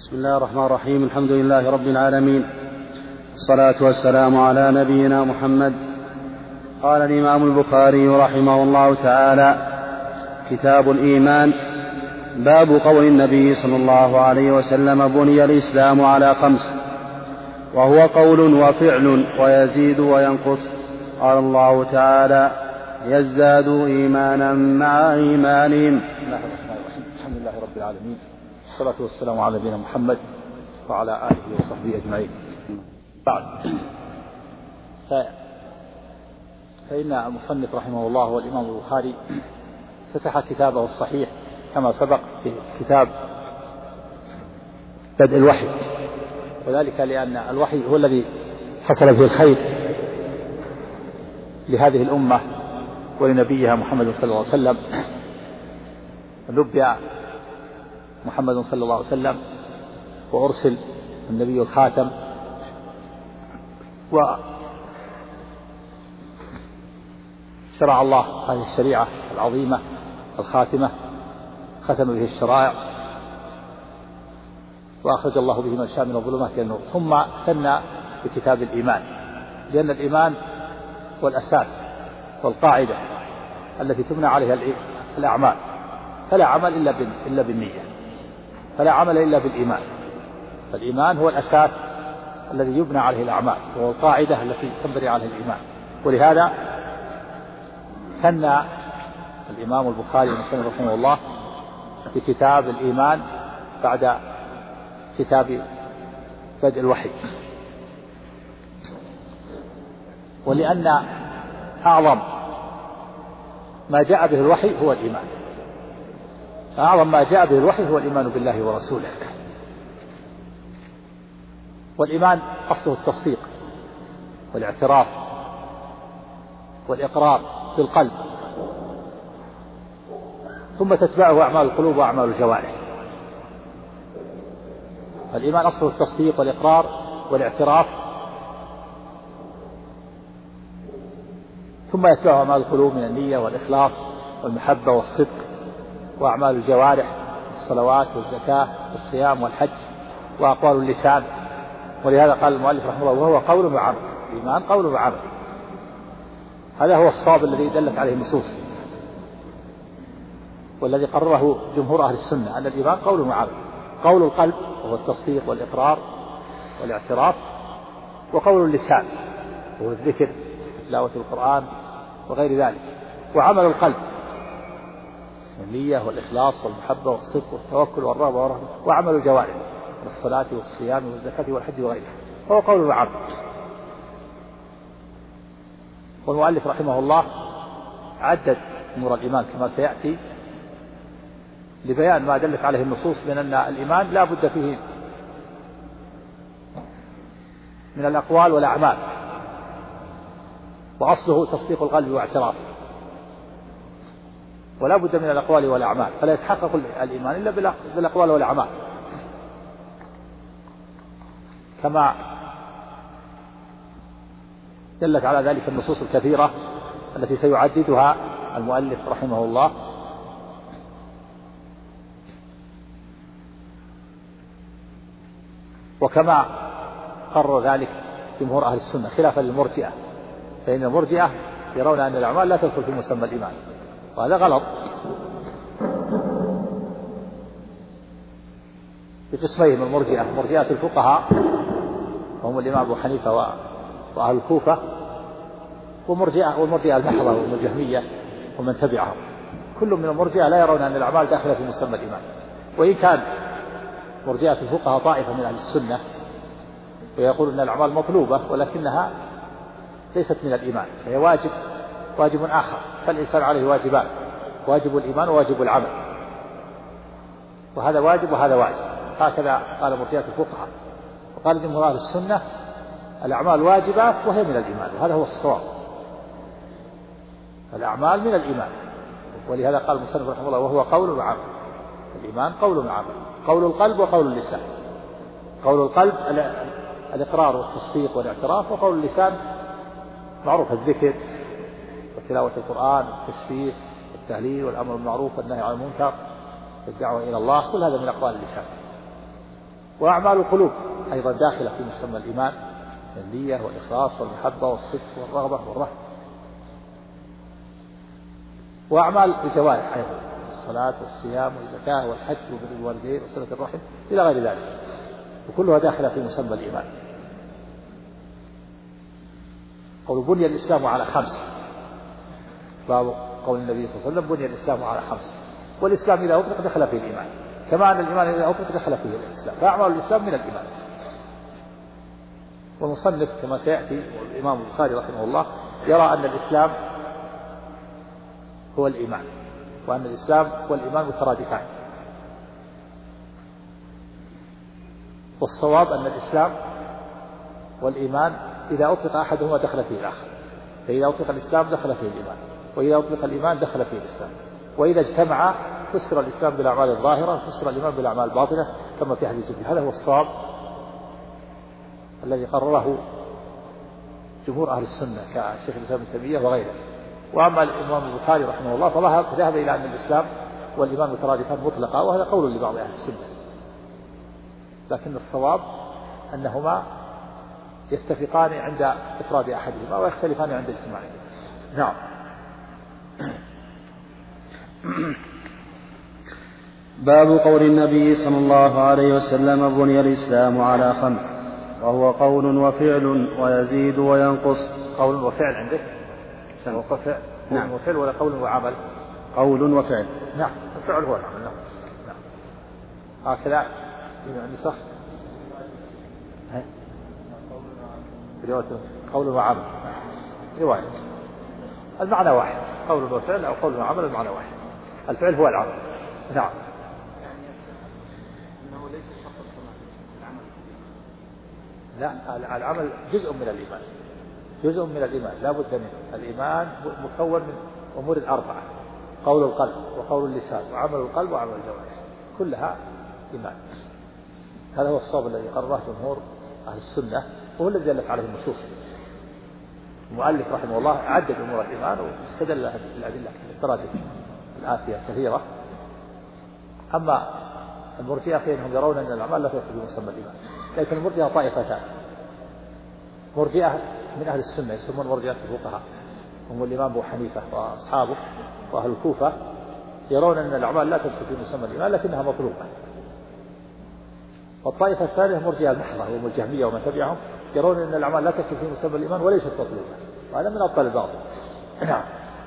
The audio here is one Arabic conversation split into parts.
بسم الله الرحمن الرحيم. الحمد لله رب العالمين، والصلاة والسلام على نبينا محمد. قال الإمام البخاري رحمه الله تعالى: كتاب الإيمان. باب قول النبي صلى الله عليه وسلم: بني الإسلام على 5، وهو قول وفعل ويزيد وينقص. قال الله تعالى: يزدادوا إيمانا مع إيمانهم. بسم الله الرحمن الرحيم. الحمد لله رب العالمين، والصلاة والسلام على نبينا محمد وعلى آله وصحبه أجمعين. بعد، فإن المصنف رحمه الله والإمام البخاري فتح كتابه الصحيح كما سبق في كتاب بدء الوحي، وذلك لأن الوحي هو الذي حصل فيه الخير لهذه الأمة ولنبيها محمد صلى الله عليه وسلم. نبئ محمد صلى الله عليه وسلم وأرسل النبي الخاتم، وشرع الله هذه الشريعة العظيمة الخاتمة، ختم به الشرائع، وأخرج الله به من شاء من الظلمات إلى النور. ثم ثنى بكتاب الإيمان، لأن الإيمان هو الأساس والقاعدة التي تبنى عليها الأعمال، فلا عمل إلا بالنية، فلا عمل إلا بالإيمان. فالإيمان هو الأساس الذي يبنى عليه الأعمال، وهو القاعدة التي تنبني عليه الإيمان. ولهذا ثنى الإمام البخاري رحمه الله بكتاب الإيمان بعد كتاب بدء الوحي، ولأن أعظم ما جاء به الوحي هو الإيمان. أعظم ما جاء به الوحي هو الإيمان بالله ورسوله. والإيمان أصله التصديق والاعتراف والإقرار بالقلب، ثم تتبعه أعمال القلوب وأعمال الجوارح. الإيمان أصله التصديق والإقرار والاعتراف، ثم يتبعه أعمال القلوب من النية والإخلاص والمحبة والصدق، وأعمال الجوارح الصلوات والزكاة والصيام والحج، وأقوال اللسان. ولهذا قال المؤلف رحمه الله: وهو قول وعمل. الإيمان قول وعمل، هذا هو الصواب الذي دلت عليه النصوص، والذي قرره جمهور أهل السنة أن الإيمان قول وعمل. قول القلب وهو التصديق والإقرار والاعتراف، وقول اللسان وهو الذكر تلاوة القرآن وغير ذلك، وعمل القلب النية والإخلاص والمحبة والصدق والتوكل والرغبة والرهبة، وعمل الجوارح الصلاة والصيام والزكاة والحج وغيره، هو قول وعمل. والمؤلف رحمه الله عدد أمور الإيمان كما سيأتي لبيان ما دلت عليه النصوص من أن الإيمان لا بد فيه من الأقوال والأعمال، وأصله تصديق القلب واعترافه، ولا بد من الأقوال والأعمال، فلا يتحقق الإيمان إلا بالأقوال والأعمال، كما دلت على ذلك النصوص الكثيرة التي سيعددها المؤلف رحمه الله. وكما قرر ذلك جمهور أهل السنة خلافا للمرجئة، فإن المرجئة يرون أن الأعمال لا تدخل في مسمى الإيمان، وهذا غلط بقسمين: المرجئة مرجئة الفقهاء وهم الإمام أبو حنيفة وأهل الكوفة، والمرجئة المحضة والجهمية ومن تبعهم. كل من المرجئة لا يرون أن الأعمال داخلة في مسمى الإيمان، وإن كان مرجئة الفقهاء طائفة من أهل السنة ويقول أن الأعمال مطلوبة ولكنها ليست من الإيمان، هي واجب آخر. فالإنسان عليه واجبان: واجب الإيمان وواجب العمل، وهذا واجب وهذا واجب. هكذا قال مرجئة الفقهاء. وقال جمهور أهل السنة: الأعمال واجبات وهي من الإيمان، وهذا هو الصواب، الأعمال من الإيمان. ولهذا قال المصنف رحمه الله: وهو قول وعمل. الإيمان قول وعمل، قول القلب وقول اللسان. قول القلب الإقرار والتصديق والاعتراف، وقول اللسان معروف الذكر وتلاوة القرآن والتسبيح والتهليل والأمر بالمعروف والنهي عن المنكر والدعوة إلى الله، كل هذا من أقوال اللسان. وأعمال القلوب أيضا داخلة في مسمى الإيمان، النية والإخلاص والمحبة والصدق والرغبة والرهبة. وأعمال الجوارح أيضا، الصلاة والصيام والزكاة والحج وبر الوالدين وصلة الرحم إلى غير ذلك، وكلها داخلة في مسمى الإيمان. قول بني الإسلام على 5، باب قول النبي صلى الله عليه وسلم بني الإسلام على 5، والإسلام إذا أطلق دخل فيه الإيمان، كما أن الإيمان إذا أطلق دخل فيه الإسلام، فأعمال الإسلام من الإيمان. والمصنف كما سيأتي والإمام البخاري رحمه الله يرى أن الإسلام هو الإيمان، وأن الإسلام والإيمان مترادفان، والصواب أن الإسلام والإيمان إذا أطلق أحدهما دخل فيه الآخر، فإذا أطلق الإسلام دخل فيه الإيمان، وإذا أطلق الإيمان دخل فيه الإسلام، وإذا اجتمع فسر الإسلام بالأعمال الظاهرة وفسر الإيمان بالأعمال الباطنة كما في حديث جبريل. هذا هو الصواب الذي قرره جمهور أهل السنة كشيخ الإسلام ابن تيمية وغيره. وأما الإمام البخاري رحمه الله فذهب إلى أن الإسلام والإيمان مترادفان مطلقا، وهذا قول لبعض أهل السنة، لكن الصواب أنهما يتفقان عند إفراد أحدهما ويختلفان عند اجتماعهما. نعم. باب قول النبي صلى الله عليه وسلم بني الإسلام على 5، وهو قول وفعل ويزيد وينقص. قول وفعل عندك؟ وفعل. نعم. وفعل ولا قول وعمل؟ قول وفعل. نعم. الفعل هو العمل. نعم. هكذا نسخ رواية قول وعمل رواية المعنى واحد، قول وفعل أو قول وعمل المعنى واحد، الفعل هو العمل. نعم. لا، العمل جزء من الإيمان، جزء من الإيمان لا بد منه. الإيمان مكون من أمور 4، قول القلب وقول اللسان وعمل القلب وعمل الجوارح، كلها إيمان. هذا هو الصواب الذي قرره جمهور أهل السنة، وهو الذي دلت عليه النصوص. المؤلف رحمه الله عدد أمور الإيمان واستدل الأدلة التراجم الآتية كثيرة. أما المرجئة فإنهم يرون أن الأعمال لا تدخل في مسمى الإيمان، لكن المرجئة طائفتان: مرجئة من أهل السنة يسمون مرجئة الفقهاء، هم الإمام أبو حنيفة وأصحابه وأهل الكوفة، يرون أن الأعمال لا تدخل في مسمى الإيمان لكنها مطلوبة. والطائفة الثانية مرجئة المحضة وهم الجهمية ومن تبعهم، يرون أن الأعمال لا تدخل في مسمى الإيمان وليست مطلوبة، وهذا من أبطال الباطل. نعم.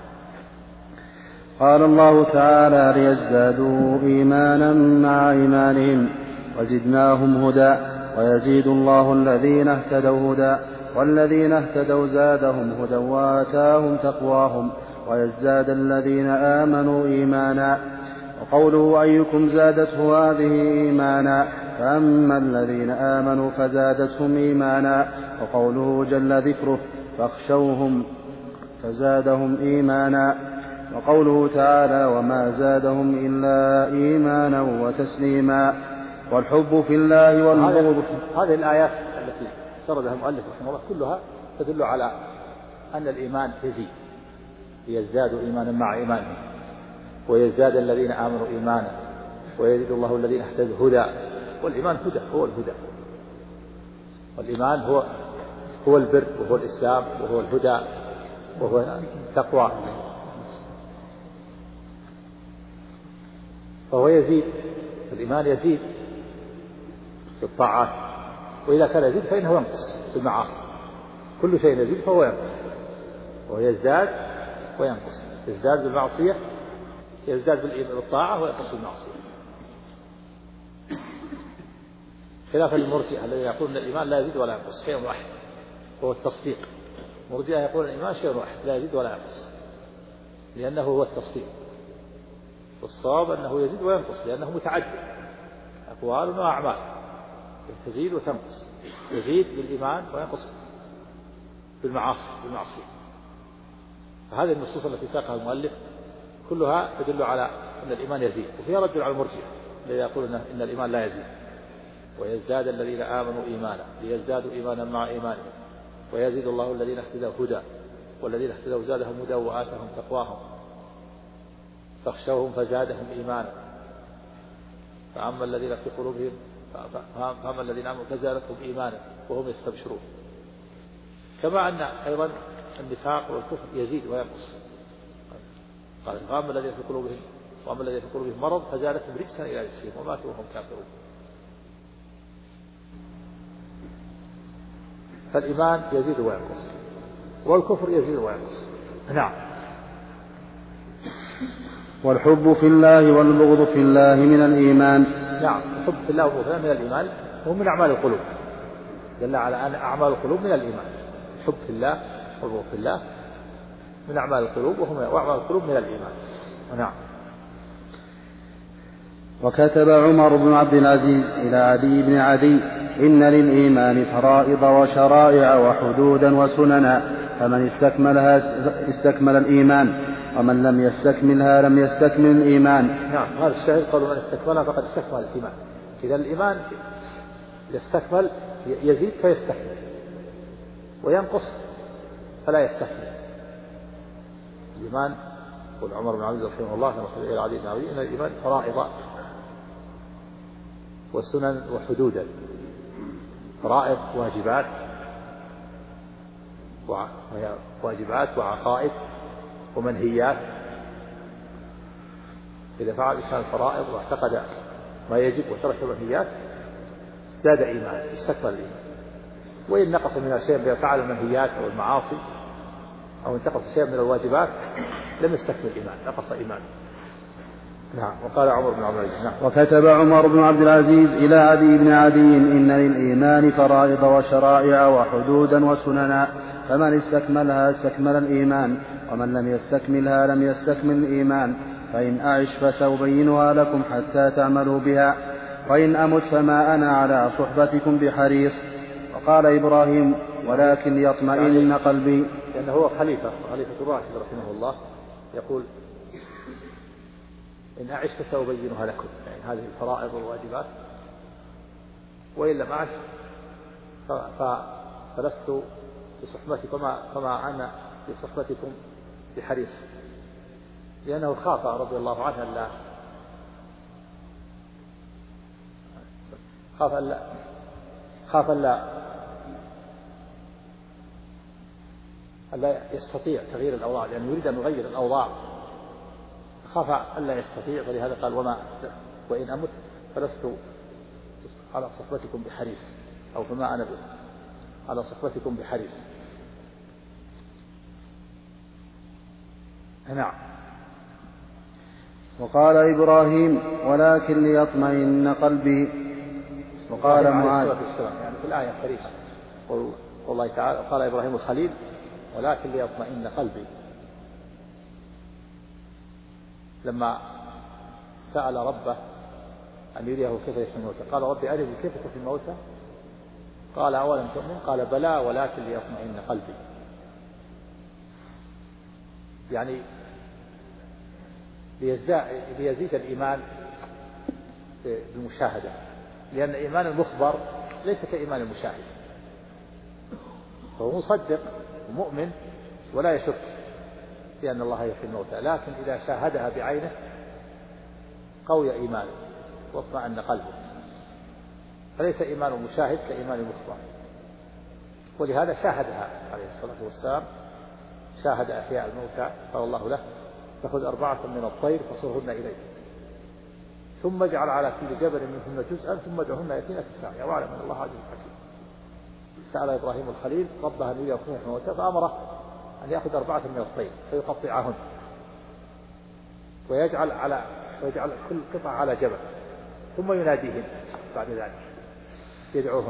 قال الله تعالى: ليزدادوا إيمانا مع إيمانهم وزدناهم هدى ويزيد الله الذين اهتدوا هدى والذين اهتدوا زادهم هدى وآتاهم تقواهم ويزداد الذين آمنوا إيمانا. وقوله: أيكم زادته هذه إيمانا، فأما الذين آمنوا فزادتهم إيمانا. وقوله جل ذكره: فاخشوهم فزادهم إيمانا. وقوله تعالى: وما زادهم إلا إيمانا وتسليما. والحب في الله والبغض. هذه الآيات التي سردها المؤلف رحمه الله كلها تدل على أن الإيمان يزيد، يزداد إيمانا مع إيمانهم، ويزداد الذين آمنوا إيمانا، ويزيد الله الذين اهتدوا هدى. والإيمان هدى، هو الهدى، والإيمان هو البر وهو الإسلام وهو الهدى وهو التقوى، فهو يزيد. الإيمان يزيد بالطاعات، وإذا كان يزيد فإنه ينقص بالمعاصي. كل شيء يزيد فهو ينقص، ويزداد وينقص، يزداد بالمعصية، يزداد بالطاعة وينقص بالمعصية، خلافا للمرجئة الذين يقولون الإيمان لا يزيد ولا ينقص، شيء واحد وهو التصديق. المرجئة يقول الإيمان شيء واحد لا يزيد ولا ينقص، لأنه هو التصديق. والصواب أنه يزيد وينقص لأنه متعدد، أقوال وأعمال تزيد وتنقص، يزيد بالإيمان وينقص بالمعاصي. فهذه النصوص التي ساقها المؤلف كلها تدل على أن الإيمان يزيد، وفيها رد على المرجئة الذين يقولون إن الإيمان لا يزيد. ويزداد الذين آمنوا إيمانا ليزدادوا إيمانا مع إيمانهم، ويزيد الله الذين اهتدوا هدى والذين اهتدوا زادهم هدى وآتاهم تقواهم، فاخشوهم فزادهم إيمانا. فأما الذين في قلوبهم فأما الذين آمنوا فزادتهم إيمانا وهم يستبشرون. كما أن أيضا النفاق والكفر يزيد وينقص. قال فأما الذين في قلوبهم وأما الذين في قلوبهم مرض فزادتهم رجسا إلى رجسهم وماتوا وهم كافرون. فالإيمان يزيد وينقص والكفر يزيد وينقص. نعم. والحب في الله والبغض في الله من الإيمان. نعم. الحب في الله والبغض في الله من الإيمان وهو من أعمال القلوب. دل على أن أعمال القلوب من الإيمان. الحب في الله والبغض في الله من أعمال القلوب وأعمال القلوب من الإيمان. نعم. وكتب عمر بن عبد العزيز إلى عدي بن عدي إن للإيمان فرائض وشرائع وحدودا وسننا فمن استكملها استكمل الإيمان ومن لم يستكملها لم يستكمل الإيمان. نعم. هذا الشاهد قالوا من استكملها فقد استكمل الإيمان. إذا الإيمان يستكمل يزيد فيستكمل وينقص فلا يستكمل. الإيمان قال عمر بن عبد العزيز رحمه الله كما قال إلى عدي بن عدي إن الإيمان فرائض وسنن وحدودا. فرائض واجبات وعقائد ومنهيات. إذا فعل الإنسان الفرائض واعتقد ما يجب وترك المنهيات زاد إيمانه استكمل الإيمان. وإن نقص من شيء بما فعل المنهيات أو المعاصي أو انتقص شيء من الواجبات لم يستكمل الإيمان نقص إيمانه. نعم. وقال عمر بن عبد العزيز. نعم. وكتب عمر بن عبد العزيز إلى عدي بن عدي إن للإيمان فرائض وشرائع وحدودا وسننا فمن استكملها استكمل الإيمان ومن لم يستكملها لم يستكمل الإيمان فإن أعش فسأبينها لكم حتى تعملوا بها وإن أمت فما أنا على صحبتكم بحريص. وقال إبراهيم ولكن يطمئن قلبي. لأنه هو خليفة الراشد رحمه الله يقول إن أعش فسأبينها لكم يعني هذه الفرائض والواجبات وإن لم أعش فلست بصحبتكم فما أنا بصحبتكم بحريص. لأنه خاف رضي الله عنه ألا يستطيع تغيير الأوضاع لأنه يريد أن يغير الأوضاع خاف ألا يستطيع فلهذا قال وإن أمت فلست على صحبتكم بحريص أو فما أنا على صحبتكم بحريص. نعم. وقال إبراهيم ولكن ليطمئن قلبي. وقال معاذ يعني في الآية الكريمة والله تعالى قال إبراهيم الخليل ولكن ليطمئن قلبي لما سأل ربه أن يريه كيف يحيي الموتى قال ربي أرني كيف تحيي الموتى قال أولم تؤمن قال بلى ولكن ليطمئن قلبي. يعني ليزيد الإيمان بالمشاهدة لأن إيمان المخبر ليس كإيمان المشاهد. فهو مصدق ومؤمن ولا يشك في أن الله يحيي الموتى لكن إذا شاهدها بعينه قوي إيمانه واطمأن قلبه. فليس إيمان المشاهد كإيمان المخبر. ولهذا شاهدها عليه الصلاة والسلام شاهد أحياء الموتى قال الله له فخذ 4 من الطير فصرهن إليك ثم اجعل على كل جبل منهن جزءا ثم ادعهن يأتينك الساعة واعلم أن الله عزيز حكيم. سأل إبراهيم الخليل ربه أن يريه كيف يحيي الموتى فأمره أن يأخذ 4 من الطير فيقطعهن ويجعل كل قطعة على جبل ثم يناديهن بعد ذلك يدعوهن.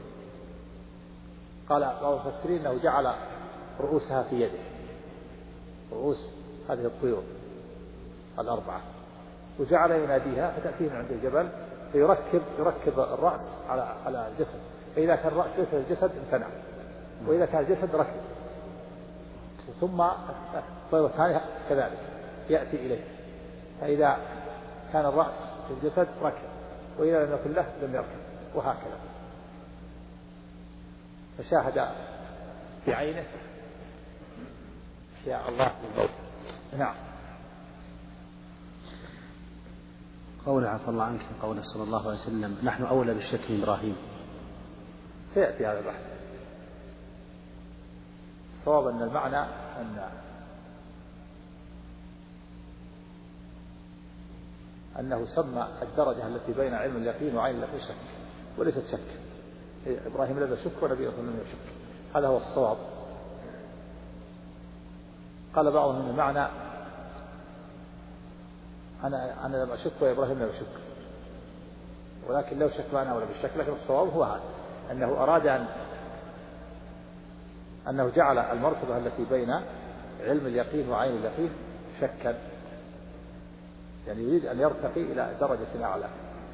قال بعض المفسرين أنه جعل رؤوسها في يده رؤوس هذه الطيور 4 وجعل يناديها فتأتيه من عند الجبل فيركب الرأس على الجسد فإذا كان الرأس ليس الجسد امتنع وإذا كان الجسد ركب ثم الطير الثانية كذلك يأتي إليه فإذا كان الرأس في الجسد ركب وإذا لم يكن له لم يركب وهكذا. فشاهد بعينه يا الله بالموت. نعم. قول عفى الله عنك قوله صلى الله عليه وسلم نحن أولى بالشك من إبراهيم، سيأتي هذا البحث. الصواب أن المعنى أنه سمى الدرجة التي بين علم اليقين وعين اليقين شك، وليست شك. إبراهيم لم يشك ونبي صلى الله عليه وسلم يشك، هذا هو الصواب. قال بعضهم من المعنى أنا لم أشك وإبراهيم لم يشك، ولكن لو شك أنا ولا بالشك. لكن الصواب هو هذا، أنه أراد أنه جعل المرتبة التي بين علم اليقين وعين اليقين شكا، يعني يريد أن يرتقي إلى درجة أعلى.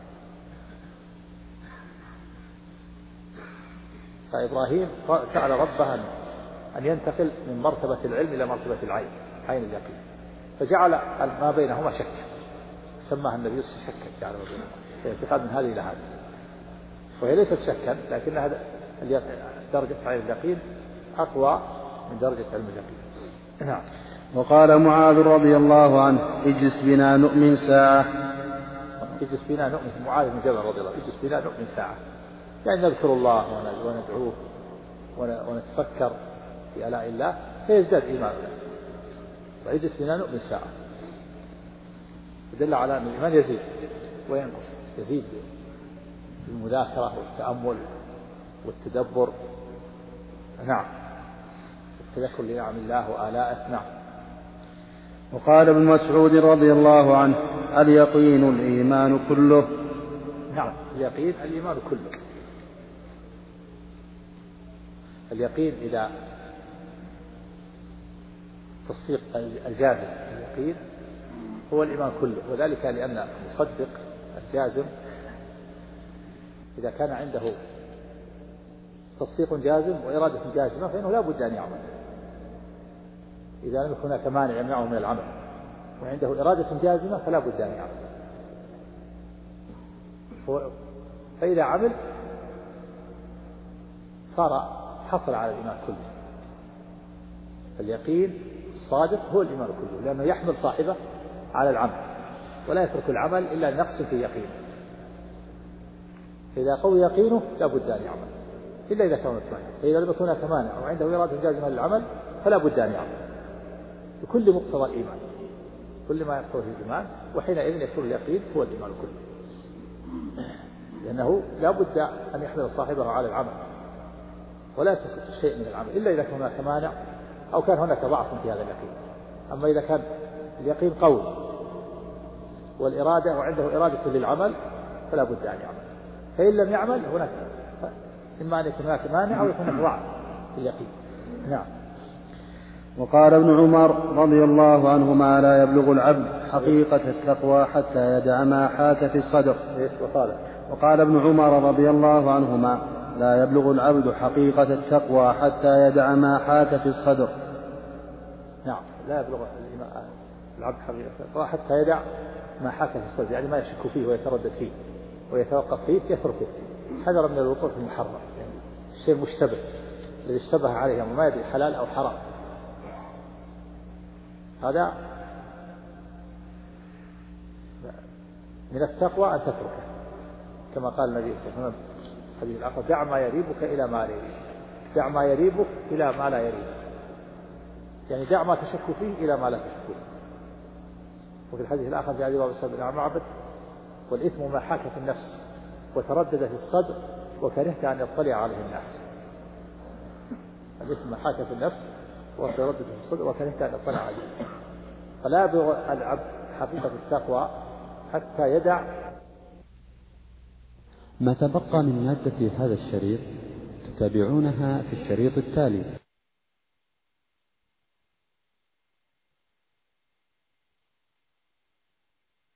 فإبراهيم سأل ربه أن ينتقل من مرتبة العلم إلى مرتبة العين، عين اليقين، فجعل ما بينهما شك، سماها النبي شكا، جعل ما بينهما انتقال من هذه إلى هذه، وهي ليست شكا، لكنها درجة عين اليقين أقوى من درجة علم اليقين. نعم. وقال معاذ رضي الله عنه اجلس بنا نؤمن ساعة. اجلس بنا نؤمن، معاذ بن جبل رضي الله عنه، اجلس بنا نؤمن ساعة، يعني نذكر الله وندعوه ونتفكر في آلاء الله فيزداد إيماننا. فاجلس بنا نؤمن ساعة يدل على أن الإيمان يزيد وينقص، يزيد بالمذاكرة والتأمل والتدبر. نعم، التذكر لنعم الله وآلائه. نعم. وقال ابن مسعود رضي الله عنه اليقين الإيمان كله. نعم، اليقين الإيمان كله. اليقين إذا تصديق الجازم، اليقين هو الإيمان كله، وذلك لأن المصدق الجازم إذا كان عنده تصديق جازم وإرادة جازمة فإنه لا بد أن يعمل، إذا لم يكن هناك مانع يمنعه من العمل، وعنده إرادة جازمة فلا بد أن يعمل. فإذا عمل حصل على الإيمان كله. اليقين الصادق هو الإيمان كله، لأنه يحمل صاحبه على العمل، ولا يترك العمل إلا لنقص في يقينه. فإذا قوي يقينه لا بد أن يعمل، إلا إذا كان مطمئنا. فإذا لم يكن هناك مانع وعنده إرادة جازمة للعمل فلا بد أن يعمل بكل مقتضى الإيمان، كل ما يقتضي الإيمان، وحينئذ يكون اليقين هو الإيمان كله، لأنه لا بد أن يحمل صاحبه على العمل ولا يترك شيء من العمل إلا إذا كان هناك مانع أو كان هناك ضعف في هذا اليقين. أما إذا كان اليقين قوي والإرادة وعنده إرادة للعمل فلا بد أن يعمل. فإن لم يعمل هناك إما أن يكون هناك مانع أو يكون هناك ضعف في اليقين. نعم. وقال ابن عمر رضي الله عنهما لا يبلغ العبد حقيقة التقوى حتى يدع ما حاك في الصدر. وقال ابن عمر رضي الله عنهما لا يبلغ العبد حقيقة التقوى حتى يدع ما حاك في الصدر. نعم، لا يبلغ العبد حقيقة التقوى حتى يدع ما حاك في الصدر، يعني ما يشك فيه ويتردد فيه ويتوقف فيه يتركه، حذر من الوقوع في المحرم، يعني الشيء المشتبه الذي اشتبه عليه ما يدري حلال أو حرام، هذا من التقوى أن تتركه، كما قال النبي صلى الله عليه وسلم حديث الآخر دع ما يريبك إلى ما لا يريبك، دع ما يريبك إلى ما لا يريبك، يعني دع ما تشك فيه إلى ما لا تشك فيه. وفي الحديث الآخر في حديث أبي سعيد بن معبد والإثم ما حاك في النفس وتردد في الصدر وكرهت أن يطلع عليه الناس. الإثم ما حاك في النفس وتردد في الصدر وكرهت أن يطلع عليه الناس. فلا يبلغ العبد حقيقة التقوى حتى يدع. ما تبقى من مادة هذا الشريط تتابعونها في الشريط التالي.